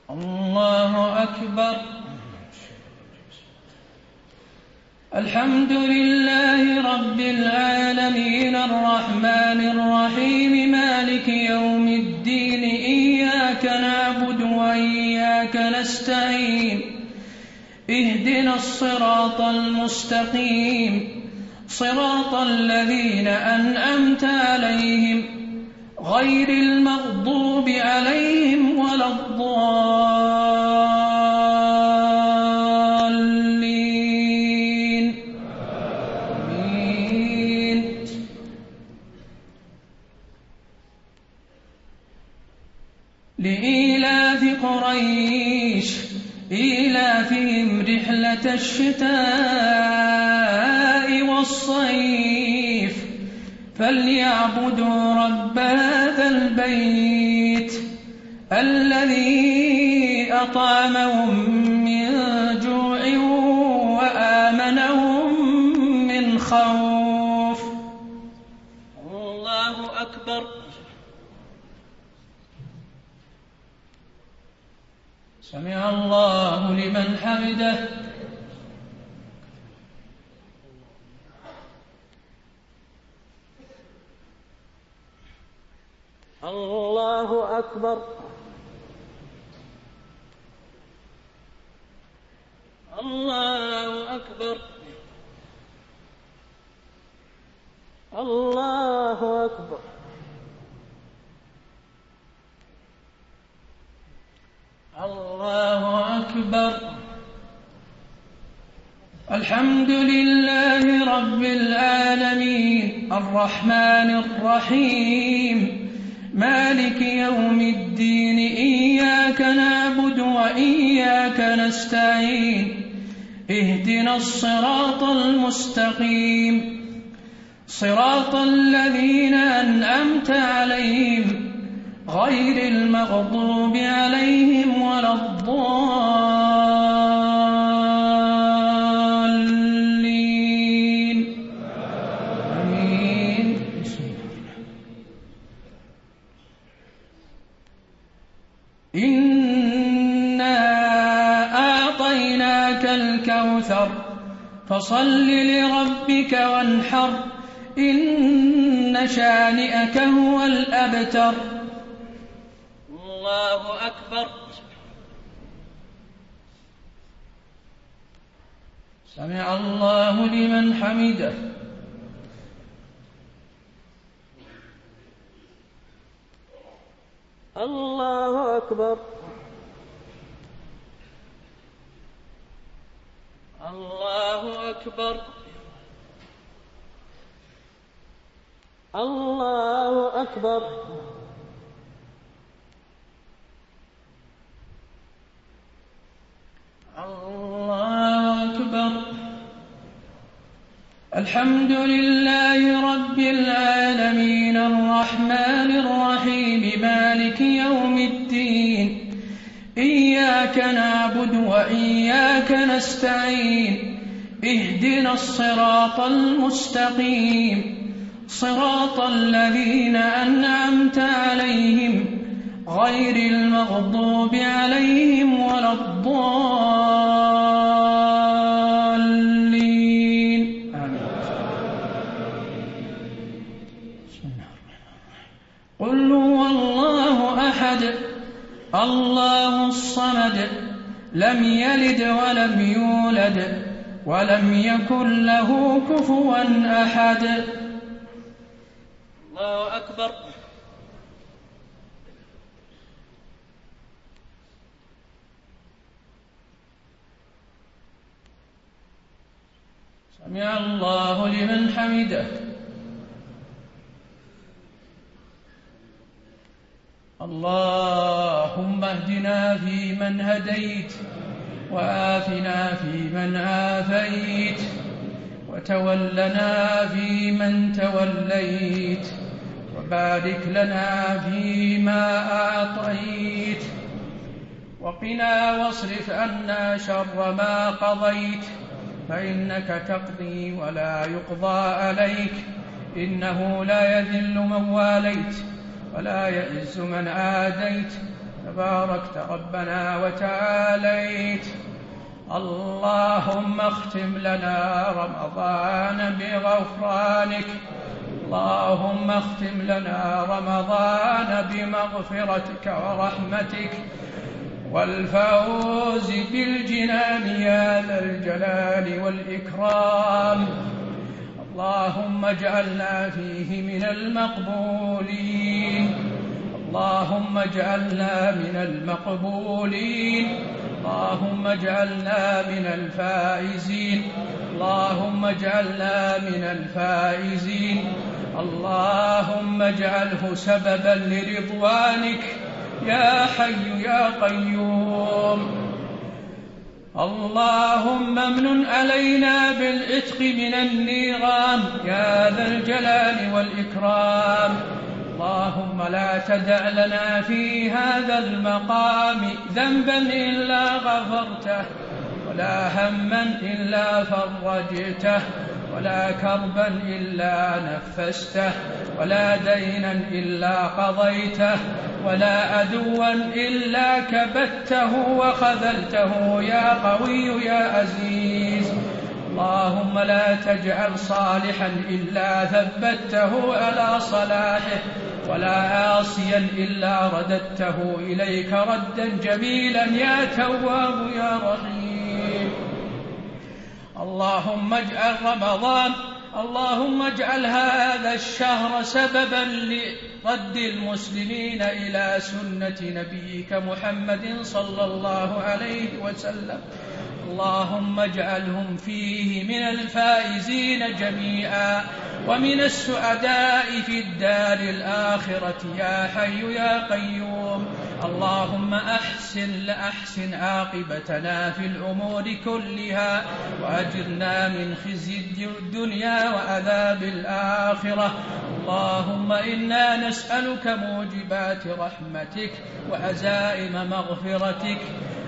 الله أكبر. الحمد لله رب العالمين الرحمن الرحيم مالك يوم الدين إياك نعبد وإياك نستعين اهدنا الصراط المستقيم صراط الذين أنعمت عليهم غير المغضوب عليهم ولا الضالين آمين. لإيلاف قريش إيلافهم رحلة الشتاء والصيف فليعبدوا رب هذا البيت الذي أطعمهم من جوع وآمنهم من خوف. الله أكبر. سمع الله لمن حمده. الله أكبر. الله أكبر. الله أكبر. الله أكبر. الحمد لله رب العالمين الرحمن الرحيم مالك يوم الدين إياك نعبد وإياك نستعين اهدنا الصراط المستقيم صراط الذين أنعمت عليهم غير المغضوب عليهم ولا الضالين آمين. إنا أعطيناك الكوثر فصل لربك وانحر إن شانئك هو الأبتر. الله أكبر. سمع الله لمن حمده. الله أكبر. الله أكبر. الله أكبر. الله أكبر. الحمد لله رب العالمين الرحمن الرحيم مالك يوم الدين إياك نعبد وإياك نستعين اهدنا الصراط المستقيم صراط الذين أنعمت عليهم غير المغضوب عليهم ولا الضالين آمين. قل هو الله أحد الله الصمد لم يلد ولم يولد ولم يكن له كفوا أحد. الله أكبر. سمع الله لمن حمده. اللهم اهدنا فيمن هديت وآفنا فيمن آفيت وتولنا فيمن توليت وبارك لنا فيما أعطيت وقنا واصرف عنا شر ما قضيت فإنك تقضي ولا يقضى عليك إنه لا يذل من واليت ولا يعز من عاديت تباركت ربنا وتعاليت. اللهم اختم لنا رمضان بغفرانك، اللهم اختم لنا رمضان بمغفرتك ورحمتك والفوز بالجنان يا ذا الجلال والإكرام. اللهم اجعلنا فيه من المقبولين، اللهم اجعلنا من المقبولين، اللهم اجعلنا من الفائزين، اللهم اجعلنا من الفائزين. اللهم اجعله سببا لرضوانك يا حي يا قيوم. اللهم امنن علينا بالعتق من النيران يا ذا الجلال والإكرام. اللهم لا تدع لنا في هذا المقام ذنبا إلا غفرته، ولا هما إلا فرجته، ولا كربا إلا نفسته، ولا دينا إلا قضيته، ولا عدوا إلا كبته وخذلته يا قوي يا عزيز. اللهم لا تجعل صالحا إلا ثبته على صلاحه، ولا عاصيا إلا رددته إليك ردا جميلا يا تواب يا رحيم. اللهم اجعل رمضان، اللهم اجعل هذا الشهر سببا لرد المسلمين إلى سنة نبيك محمد صلى الله عليه وسلم. اللهم اجعلهم فيه من الفائزين جميعا ومن السعداء في الدار الآخرة يا حي يا قيوم. اللهم أحسن عاقبتنا في الأمور كلها، وأجرنا من خزي الدنيا وعذاب الآخرة. اللهم إنا نسألك موجبات رحمتك وعزائم مغفرتك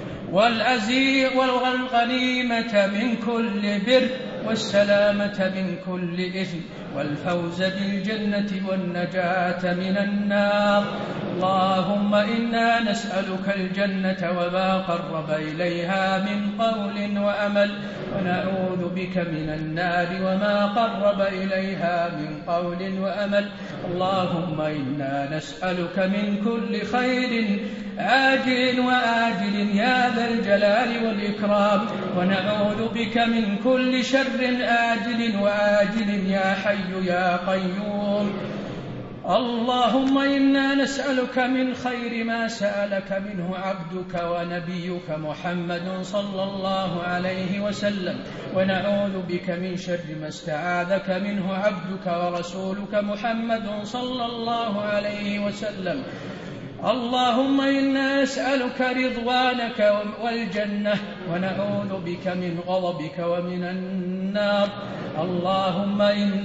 والغنيمة من كل بر والسلامة من كل إثم والفوز بالجنة والنجاة من النار. اللهم إنا نسألك الجنة وما قرب إليها من قول وعمل، ونعوذ بك من النار وما قرب إليها من قول وعمل. اللهم إنا نسألك من كل خير عاجل وآجل يا ذا الجلال والإكرام، ونعوذ بك من كل شر آجل وآجل يا حي يا قيوم. اللهم إنا نسألك من خير ما سألك منه عبدك ونبيك محمد صلى الله عليه وسلم، ونعوذ بك من شر ما استعاذك منه عبدك ورسولك محمد صلى الله عليه وسلم. اللهم إنا نسألك رضوانك والجنة، ونعوذ بك من غضبك ومن النار. اللهم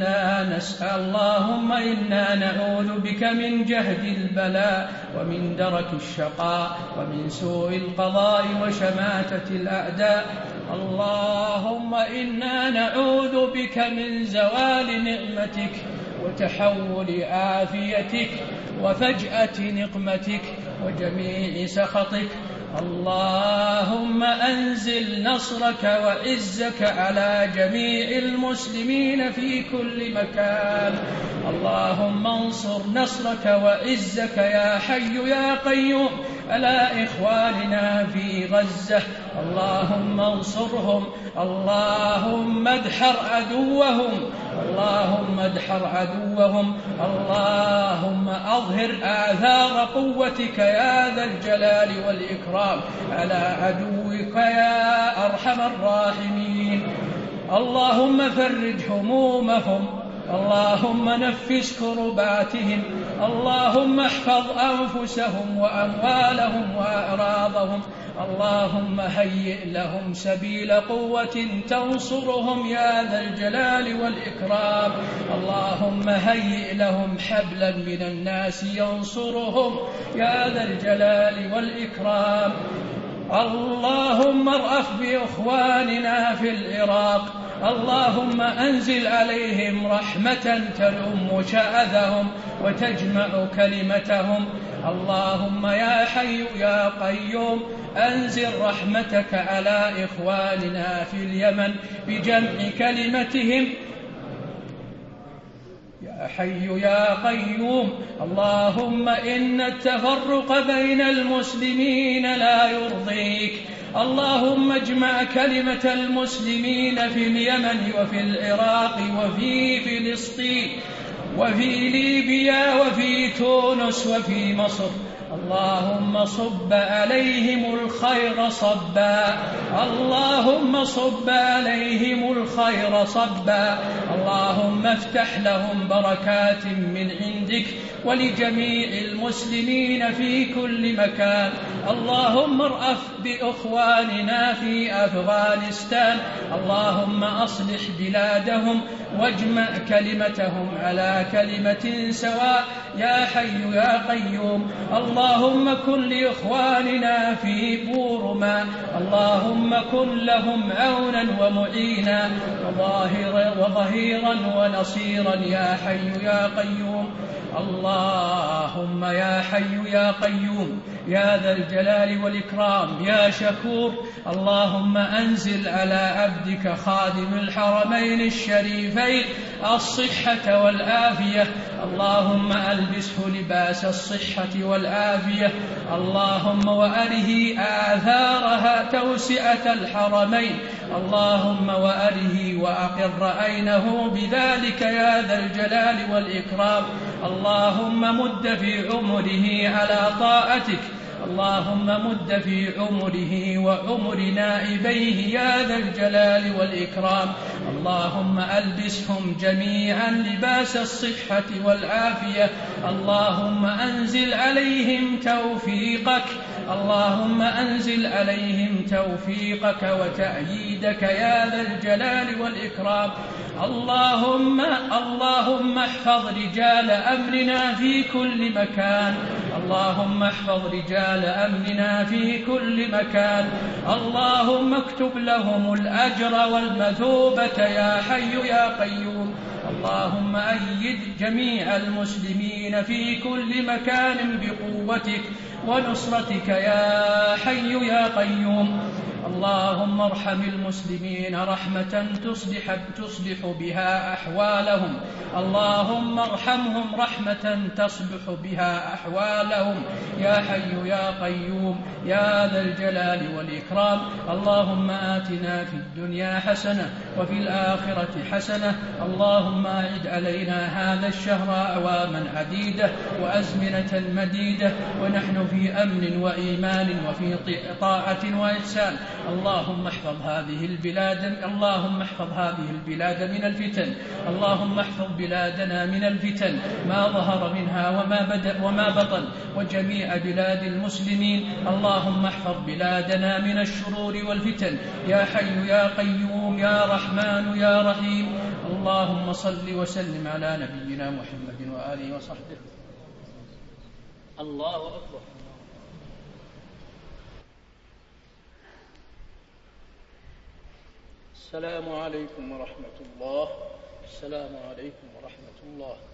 إنا نعوذ بك من جهد البلاء ومن درك الشقاء ومن سوء القضاء وشماتة الأعداء. اللهم إنا نعوذ بك من زوال نعمتك وتحول عافيتك وفجأة نقمتك وجميع سخطك. اللهم أنزل نصرك وعزك على جميع المسلمين في كل مكان. اللهم انصر نصرك وعزك يا حي يا قيوم على إخواننا في غزة. اللهم انصرهم، اللهم ادحر عدوهم، اللهم ادحر عدوهم. اللهم أظهر آثار قوتك يا ذا الجلال والإكرام على عدوك يا أرحم الراحمين. اللهم فرج همومهم، اللهم نفس كرباتهم. اللهم احفظ أنفسهم وأموالهم وأعراضهم. اللهم هيئ لهم سبيل قوة تنصرهم يا ذا الجلال والإكرام. اللهم هيئ لهم حبلا من الناس ينصرهم يا ذا الجلال والإكرام. اللهم ارأف بإخواننا في العراق. اللهم أنزل عليهم رحمة تلم شأذهم وتجمع كلمتهم. اللهم يا حي يا قيوم أنزل رحمتك على إخواننا في اليمن بجمع كلمتهم. يا حي يا قيوم اللهم إن التفرق بين المسلمين لا يرضيك، اللهم اجمع كلمة المسلمين في اليمن وفي العراق وفي فلسطين وفي ليبيا وفي تونس وفي مصر. اللهم صب عليهم الخير صبا، اللهم صب عليهم الخير صبا، اللهم افتح لهم بركات من عندك ولجميع المسلمين في كل مكان. اللهم ارأف بإخواننا في أفغانستان، اللهم أصلح بلادهم واجمع كلمتهم على كلمة سواء يا حي يا قيوم. اللهم كن لإخواننا في بورما، اللهم كن لهم عونا ومعينا وظهيرا ونصيرا يا حي يا قيوم. اللهم يا حي يا قيوم يا ذا الجلال والإكرام يا شكور، اللهم أنزل على عبدك خادم الحرمين الشريفين الصحة والعافية، اللهم ألبسه لباس الصحة والعافية، اللهم وأره آثارها توسعة الحرمين، اللهم وأره وأقر عينه بذلك يا ذا الجلال والإكرام. اللهم مد في عمره على طاعتك، اللهم مد في عمره وعمر نائبيه يا ذا الجلال والإكرام. اللهم ألبسهم جميعا لباس الصحة والعافية، اللهم أنزل عليهم توفيقك، اللهم أنزل عليهم توفيقك وتأييدك يا ذا الجلال والإكرام. اللهم احفظ رجال أمرنا في كل مكان، اللهم احفظ رجال أمرنا في كل مكان، اللهم اكتب لهم الأجر والمثوبة يا حي يا قيوم. اللهم أيد جميع المسلمين في كل مكان بقوتك ونصرتك يا حي يا قيوم. اللهم ارحم المسلمين رحمة تصلح بها أحوالهم، اللهم ارحمهم رحمة تصلح بها أحوالهم يا حي يا قيوم يا ذا الجلال والإكرام. اللهم آتنا في الدنيا حسنة وفي الآخرة حسنة، اللهم أعد علينا هذا الشهر أعواما عديدة وأزمنة مديدة ونحن في أمن وإيمان وفي طاعة وإحسان. اللهم احفظ هذه البلاد من الفتن، اللهم احفظ بلادنا من الفتن ما ظهر منها وما بطن وجميع بلاد المسلمين. اللهم احفظ بلادنا من الشرور والفتن يا حي يا قيوم يا رحمن يا رحيم. اللهم صل وسلم على نبينا محمد وآله وصحبه. الله أكبر. السلام عليكم ورحمة الله. السلام عليكم ورحمة الله.